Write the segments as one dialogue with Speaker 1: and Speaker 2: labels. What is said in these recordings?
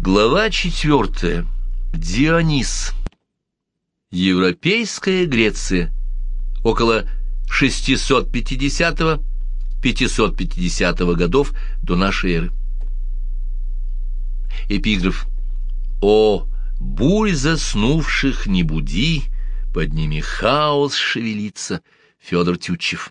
Speaker 1: Глава 4. Дионис. Европейская Греция. Около 650-550 годов до нашей эры. Эпиграф. «О, бурь заснувших не буди, под ними хаос шевелится». Федор Тютчев.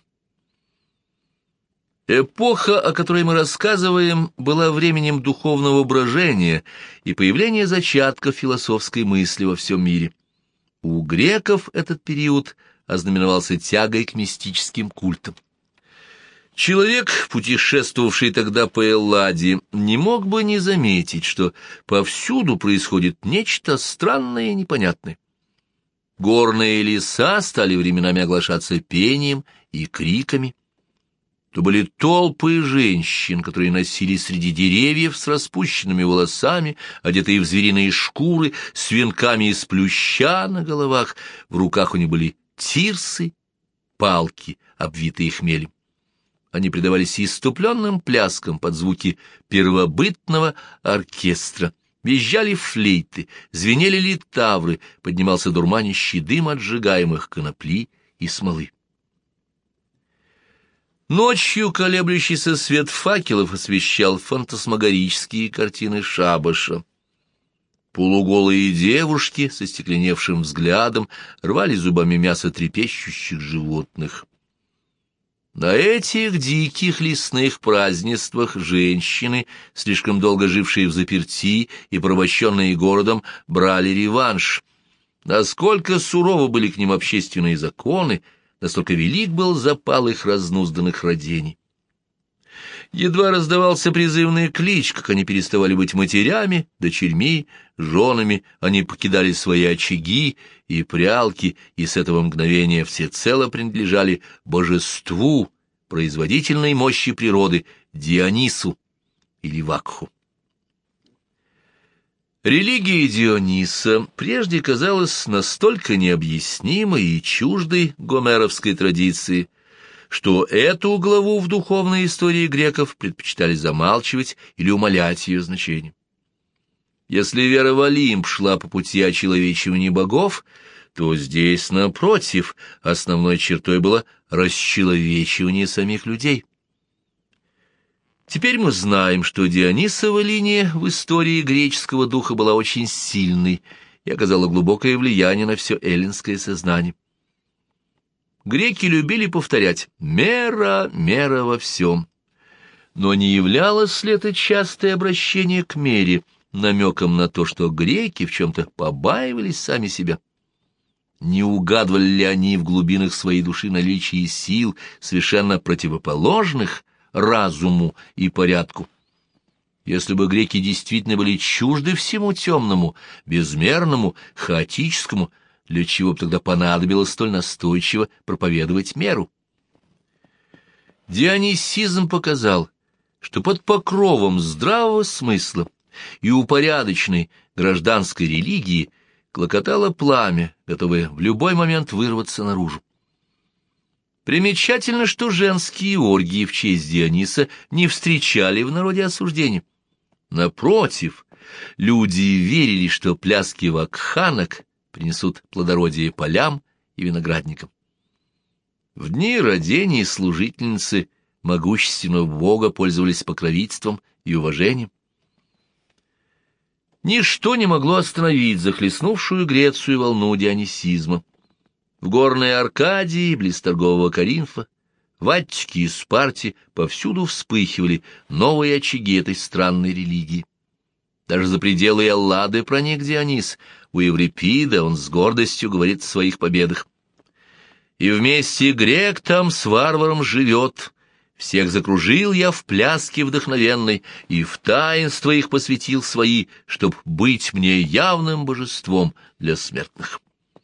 Speaker 1: Эпоха, о которой мы рассказываем, была временем духовного брожения и появления зачатков философской мысли во всем мире. У греков этот период ознаменовался тягой к мистическим культам. Человек, путешествовавший тогда по Элладе, не мог бы не заметить, что повсюду происходит нечто странное и непонятное. Горные леса стали временами оглашаться пением и криками. То были толпы женщин, которые носились среди деревьев с распущенными волосами, одетые в звериные шкуры, с венками из плюща на головах. В руках у них были тирсы, палки, обвитые хмелем. Они предавались исступленным пляскам под звуки первобытного оркестра. Визжали флейты, звенели литавры, поднимался дурманящий дым от сжигаемых конопли и смолы. Ночью колеблющийся свет факелов освещал фантасмагорические картины шабаша. Полуголые девушки со стекленевшим взглядом рвали зубами мясо трепещущих животных. На этих диких лесных празднествах женщины, слишком долго жившие взаперти и порабощенные городом, брали реванш. Насколько суровы были к ним общественные законы, настолько велик был запал их разнузданных родений. Едва раздавался призывный клич, как они переставали быть матерями, дочерьми, женами, они покидали свои очаги и прялки, и с этого мгновения всецело принадлежали божеству, производительной мощи природы, Дионису или Вакху. Религия Диониса прежде казалась настолько необъяснимой и чуждой гомеровской традиции, что эту главу в духовной истории греков предпочитали замалчивать или умалять ее значение. Если вера в Олимп шла по пути очеловечивания богов, то здесь, напротив, основной чертой было расчеловечивание самих людей. Теперь мы знаем, что Дионисова линия в истории греческого духа была очень сильной и оказала глубокое влияние на все эллинское сознание. Греки любили повторять «мера, мера во всем». Но не являлось ли это частое обращение к мере намеком на то, что греки в чем-то побаивались сами себя? Не угадывали ли они в глубинах своей души наличие сил, совершенно противоположных разуму и порядку? Если бы греки действительно были чужды всему темному, безмерному, хаотическому, для чего бы тогда понадобилось столь настойчиво проповедовать меру? Дионисизм показал, что под покровом здравого смысла и упорядоченной гражданской религии клокотало пламя, готовое в любой момент вырваться наружу. Примечательно, что женские оргии в честь Диониса не встречали в народе осуждения. Напротив, люди верили, что пляски вакханок принесут плодородие полям и виноградникам. В дни родения служительницы могущественного бога пользовались покровительством и уважением. Ничто не могло остановить захлестнувшую Грецию волну дионисизма. В горной Аркадии, близ торгового Коринфа, в Аттике и Спарте повсюду вспыхивали новые очаги этой странной религии. Даже за пределы Эллады проник Дионис. У Еврипида он с гордостью говорит о своих победах. «И вместе грек там с варваром живет. Всех закружил я в пляске вдохновенной, и в таинства их посвятил свои, чтоб быть мне явным божеством для смертных».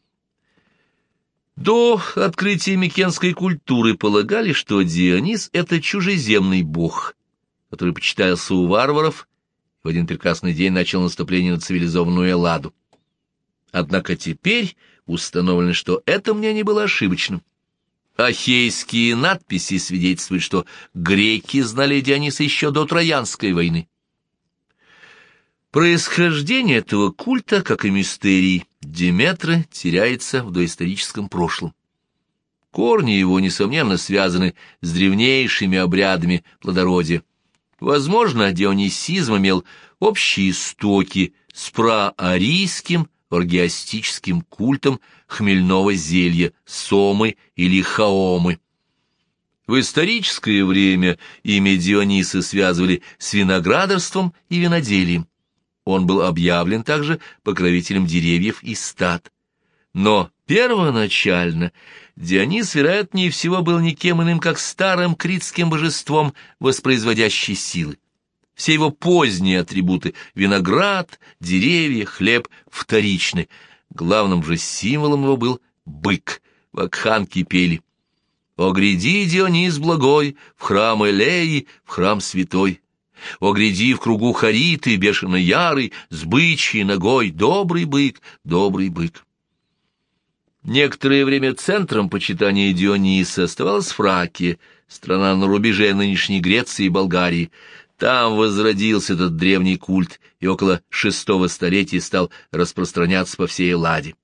Speaker 1: До открытия микенской культуры полагали, что Дионис — это чужеземный бог, который почитался у варваров, и в один прекрасный день начал наступление на цивилизованную Элладу. Однако теперь установлено, что это мнение было ошибочным. Ахейские надписи свидетельствуют, что греки знали Диониса еще до Троянской войны. Происхождение этого культа, как и мистерий Деметры, теряется в доисторическом прошлом. Корни его, несомненно, связаны с древнейшими обрядами плодородия. Возможно, дионисизм имел общие истоки с проарийским оргиастическим культом хмельного зелья, сомы или хаомы. В историческое время имя Диониса связывали с виноградарством и виноделием. Он был объявлен также покровителем деревьев и стад. Но первоначально Дионис, вероятнее всего, был никем иным, как старым критским божеством воспроизводящей силы. Все его поздние атрибуты — виноград, деревья, хлеб — вторичны. Главным же символом его был бык. Вакханки пели: «О, гряди, Дионис благой, в храм Элеи, в храм святой! О, гряди в кругу Хариты, бешено ярый, с бычьей ногой, добрый бык, добрый бык!» Некоторое время центром почитания Диониса оставалась Фракия, страна на рубеже нынешней Греции и Болгарии. Там возродился этот древний культ и около VI столетия стал распространяться по всей Элладе.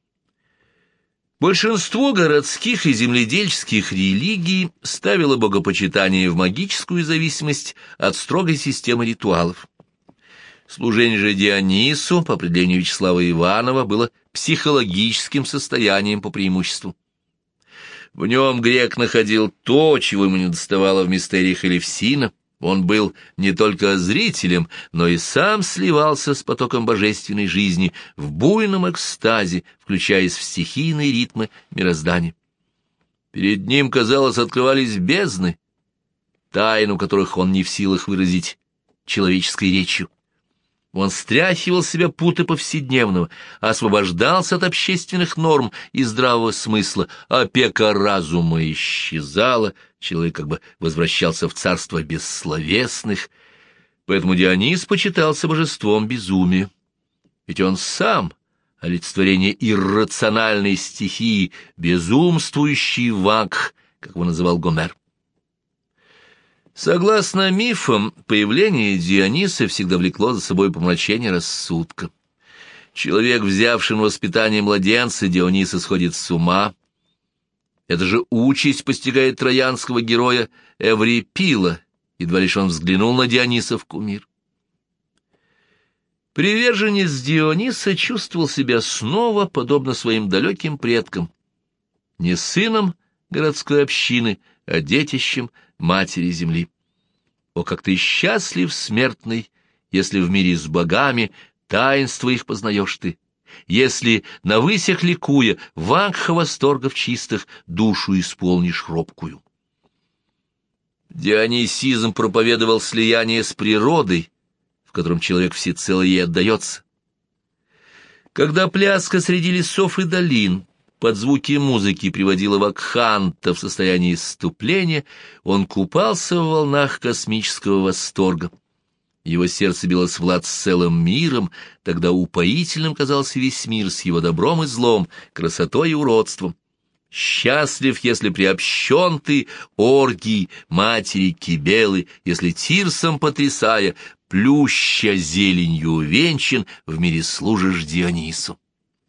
Speaker 1: Большинство городских и земледельческих религий ставило богопочитание в магическую зависимость от строгой системы ритуалов. Служение же Дионису, по определению Вячеслава Иванова, было психологическим состоянием по преимуществу. В нем грек находил то, чего ему недоставало в мистериях Элевсина. Он был не только зрителем, но и сам сливался с потоком божественной жизни в буйном экстазе, включаясь в стихийные ритмы мироздания. Перед ним, казалось, открывались бездны, тайну которых он не в силах выразить человеческой речью. Он стряхивал с себя путы повседневного, освобождался от общественных норм и здравого смысла, опека разума исчезала, человек как бы возвращался в царство бессловесных, поэтому Дионис почитался божеством безумия. Ведь он сам — олицетворение иррациональной стихии, безумствующий вакх, как его называл Гомер. Согласно мифам, появление Диониса всегда влекло за собой помрачение рассудка. Человек, взявший на воспитание младенца, Диониса сходит с ума. Эта же участь постигает троянского героя Эврипила, едва лишь он взглянул на Диониса в кумир. Приверженец Диониса чувствовал себя снова подобно своим далеким предкам, не сыном городской общины, а детищем матери земли. О, как ты счастлив, смертный, если в мире с богами таинство их познаешь ты, если, на высях ликуя, вакха восторгов чистых, душу исполнишь робкую. Дионисизм проповедовал слияние с природой, в котором человек всецело ей отдается. Когда пляска среди лесов и долин под звуки музыки приводила вакханта в состояние исступления, он купался в волнах космического восторга. Его сердце билось в лад с целым миром, тогда упоительным казался весь мир с его добром и злом, красотой и уродством. Счастлив, если приобщен ты оргии матери Кибелы, если тирсом потрясая, плюща зеленью увенчан, в мире служишь Дионису.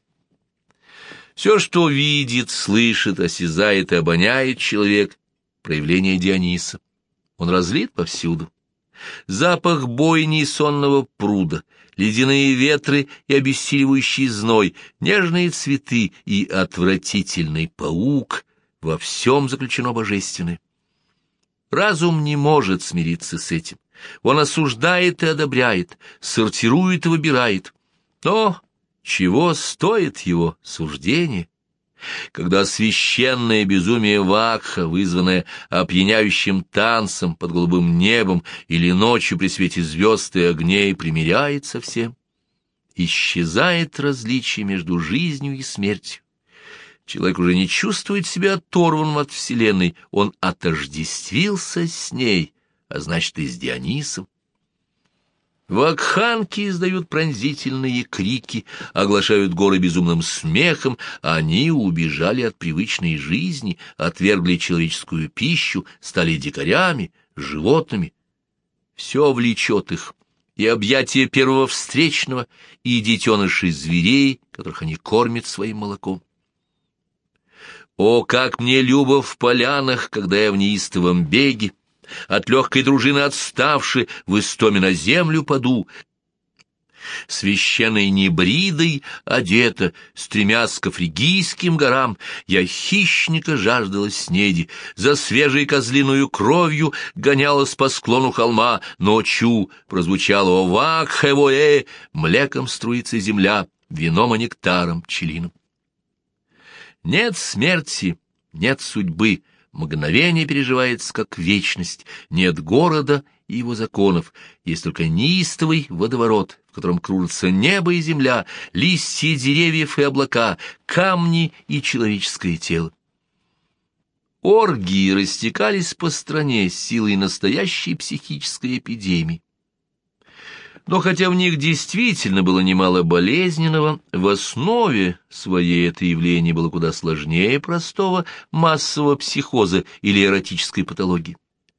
Speaker 1: Все, что видит, слышит, осязает и обоняет человек, проявление Диониса. Он разлит повсюду. Запах бойни и сонного пруда, ледяные ветры и обессиливающий зной, нежные цветы и отвратительный паук — во всем заключено божественное. Разум не может смириться с этим. Он осуждает и одобряет, сортирует и выбирает. Но чего стоит его суждение, когда священное безумие вакха, вызванное опьяняющим танцем под голубым небом или ночью при свете звезд и огней, примиряется всем? Исчезает различие между жизнью и смертью. Человек уже не чувствует себя оторванным от Вселенной, он отождествился с ней, а значит и с Дионисом. Вакханки издают пронзительные крики, оглашают горы безумным смехом, они убежали от привычной жизни, отвергли человеческую пищу, стали дикарями, животными. Все влечет их, и объятия первого встречного, и детенышей зверей, которых они кормят своим молоком. О, как мне любо в полянах, когда я в неистовом беге, от легкой дружины отставши, в истоме на землю паду, священной небридой одета, стремясь к фригийским горам, я хищника жаждала снеди, за свежей козлиную кровью гонялась по склону холма, ночью прозвучало «Овак-хевоэ», млеком струится земля, вином и нектаром пчелиным. Нет смерти, нет судьбы, мгновение переживается как вечность, нет города и его законов, есть только неистовый водоворот, в котором кружатся небо и земля, листья деревьев и облака, камни и человеческое тело. Оргии растекались по стране силой настоящей психической эпидемии. Но хотя в них действительно было немало болезненного, в основе своей это явление было куда сложнее простого массового психоза или эротической патологии.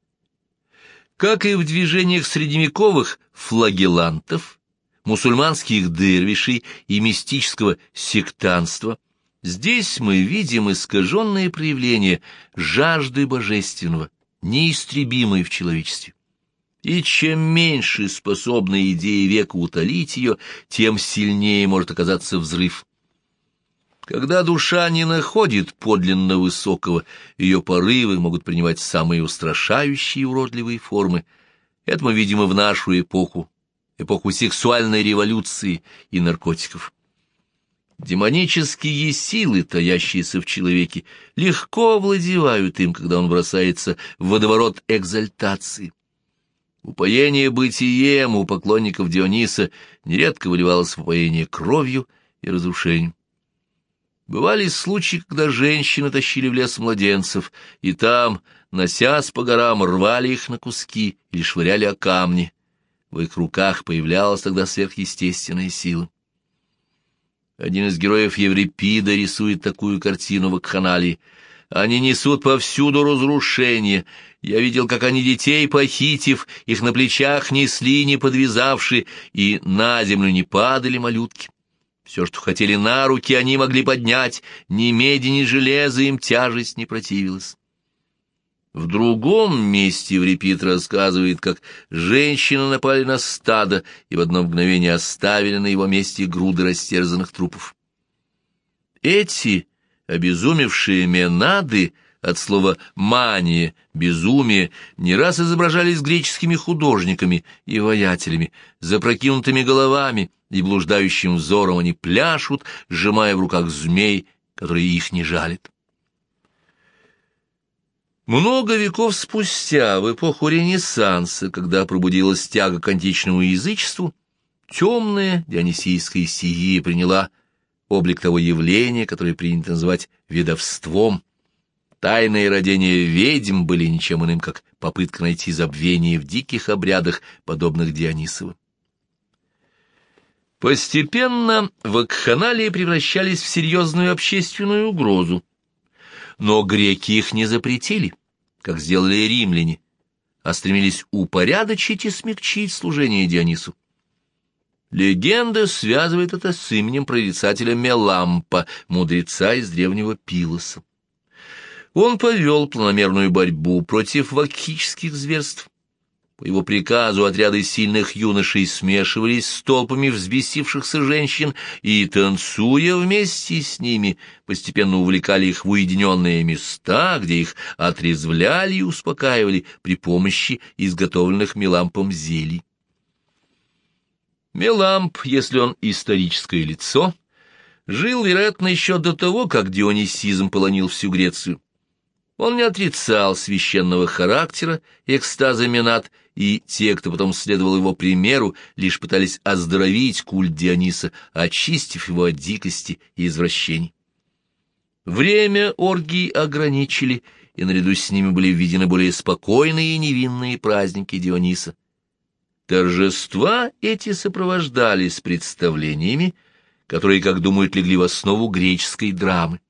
Speaker 1: Как и в движениях средневековых флагелантов, мусульманских дервишей и мистического сектанства, здесь мы видим искаженное проявление жажды божественного, неистребимой в человечестве. И чем меньше способна идея века утолить ее, тем сильнее может оказаться взрыв. Когда душа не находит подлинно высокого, ее порывы могут принимать самые устрашающие и уродливые формы. Это мы видим и в нашу эпоху, эпоху сексуальной революции и наркотиков. Демонические силы, таящиеся в человеке, легко овладевают им, когда он бросается в водоворот экзальтации. Упоение бытием у поклонников Диониса нередко выливалось в упоение кровью и разрушением. Бывали случаи, когда женщины тащили в лес младенцев, и там, носясь по горам, рвали их на куски или швыряли о камни. В их руках появлялась тогда сверхъестественная сила. Один из героев Еврипида рисует такую картину в вакханалии. «Они несут повсюду разрушение. Я видел, как они детей, похитив, их на плечах несли, не подвязавши, и на землю не падали малютки. Все, что хотели на руки, они могли поднять, ни меди, ни железа им тяжесть не противилась». В другом месте Еврипид рассказывает, как женщины напали на стадо и в одно мгновение оставили на его месте груды растерзанных трупов. Эти обезумевшие менады, от слова «мания», «безумие», не раз изображались греческими художниками и воятелями, запрокинутыми головами и блуждающим взором они пляшут, сжимая в руках змей, которые их не жалят. Много веков спустя, в эпоху Ренессанса, когда пробудилась тяга к античному язычеству, темная дионисийская стихия приняла облик того явления, которое принято называть ведовством. Тайные родения ведьм были ничем иным, как попытка найти забвение в диких обрядах, подобных Дионисовым. Постепенно вакханалии превращались в серьезную общественную угрозу. Но греки их не запретили, как сделали римляне, а стремились упорядочить и смягчить служение Дионису. Легенда связывает это с именем прорицателя Мелампа, мудреца из древнего Пилоса. Он повел планомерную борьбу против вакхических зверств. По его приказу отряды сильных юношей смешивались с толпами взбесившихся женщин и, танцуя вместе с ними, постепенно увлекали их в уединенные места, где их отрезвляли и успокаивали при помощи изготовленных Мелампом зелий. Меламп, если он историческое лицо, жил, вероятно, еще до того, как дионисизм полонил всю Грецию. Он не отрицал священного характера экстаза Менад, и те, кто потом следовал его примеру, лишь пытались оздоровить культ Диониса, очистив его от дикости и извращений. Время оргий ограничили, и наряду с ними были введены более спокойные и невинные праздники Диониса. Торжества эти сопровождались представлениями, которые, как думают, легли в основу греческой драмы.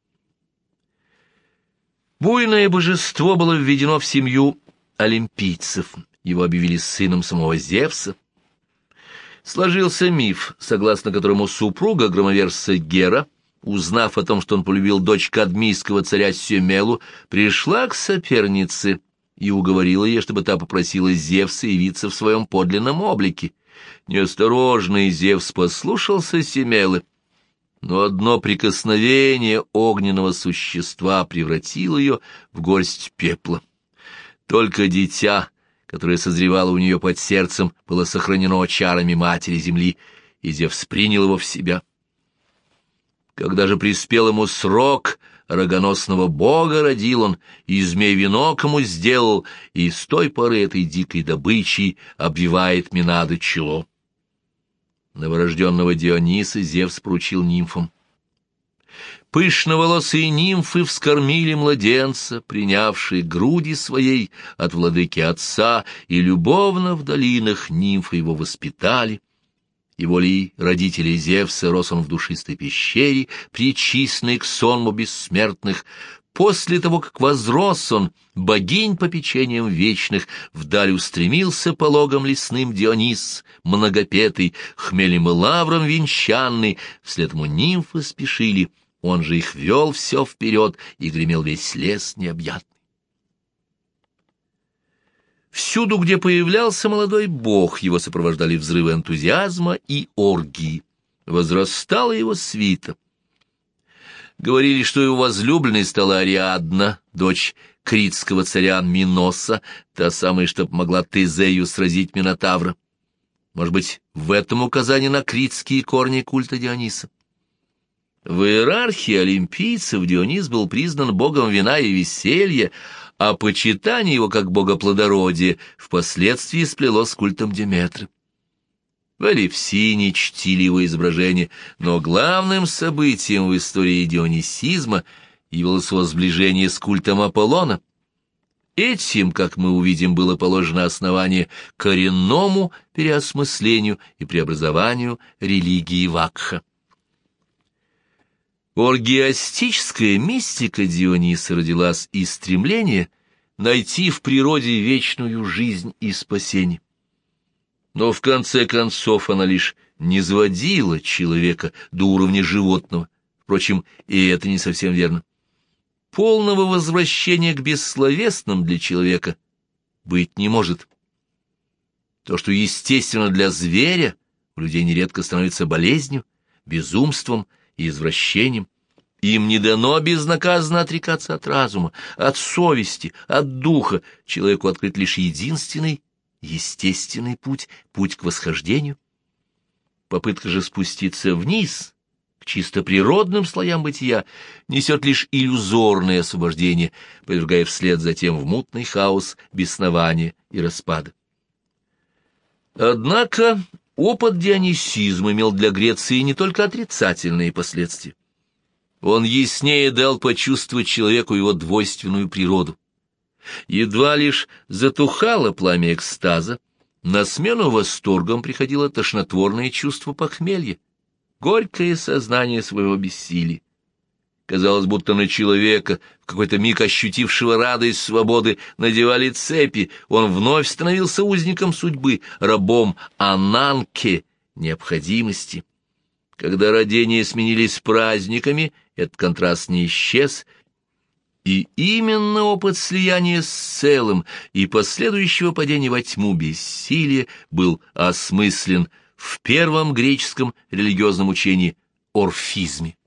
Speaker 1: Буйное божество было введено в семью олимпийцев, его объявили сыном самого Зевса. Сложился миф, согласно которому супруга громоверца Гера, узнав о том, что он полюбил дочь кадмийского царя Семелу, пришла к сопернице и уговорила ее, чтобы та попросила Зевса явиться в своем подлинном облике. Неосторожный Зевс послушался Семелы, но одно прикосновение огненного существа превратило ее в горсть пепла. Только дитя, которое созревало у нее под сердцем, было сохранено чарами матери земли, и Зевс принял его в себя. Когда же приспел ему срок, рогоносного бога родил он, и змей венок ему сделал, и с той поры этой дикой добычей обвивает Минады чело. Новорожденного Диониса Зевс поручил нимфам. Пышноволосые нимфы вскормили младенца, принявшие груди своей от владыки отца, и любовно в долинах нимфы его воспитали. И волей родителей Зевса рос он в душистой пещере, причисленной к сонму бессмертных. После того, как возрос он, богинь попечением вечных, вдаль устремился пологом лесным Дионис, многопетый, хмелем и лавром венчанный, вслед ему нимфы спешили, он же их вел все вперед, и гремел весь лес необъятный. Всюду, где появлялся молодой бог, его сопровождали взрывы энтузиазма и оргии. Возрастала его свита. Говорили, что его возлюбленной стала Ариадна, дочь критского царя Миноса, та самая, что помогла Тезею сразить Минотавра. Может быть, в этом указание на критские корни культа Диониса. В иерархии олимпийцев Дионис был признан богом вина и веселья, а почитание его как бога плодородия впоследствии сплелось с культом Деметры. В Элевсине чтили его изображение, но главным событием в истории дионисизма явилось его сближение с культом Аполлона. Этим, как мы увидим, было положено основание коренному переосмыслению и преобразованию религии Вакха. Оргиастическая мистика Диониса родилась из стремления найти в природе вечную жизнь и спасение. Но в конце концов она лишь низводила человека до уровня животного. Впрочем, и это не совсем верно. Полного возвращения к бессловесным для человека быть не может. То, что естественно для зверя, у людей нередко становится болезнью, безумством и извращением. Им не дано безнаказанно отрекаться от разума, от совести, от духа. Человеку открыт лишь единственный, естественный путь, путь к восхождению. Попытка же спуститься вниз, к чисто природным слоям бытия, несет лишь иллюзорное освобождение, повергая вслед затем в мутный хаос беснования и распада. Однако опыт дионисизма имел для Греции не только отрицательные последствия. Он яснее дал почувствовать человеку его двойственную природу. Едва лишь затухало пламя экстаза, на смену восторгам приходило тошнотворное чувство похмелья, горькое сознание своего бессилия. Казалось, будто на человека, в какой-то миг ощутившего радость свободы, надевали цепи, он вновь становился узником судьбы, рабом ананке, необходимости. Когда родения сменились праздниками, этот контраст не исчез, и именно опыт слияния с целым и последующего падения во тьму бессилия был осмыслен в первом греческом религиозном учении орфизме.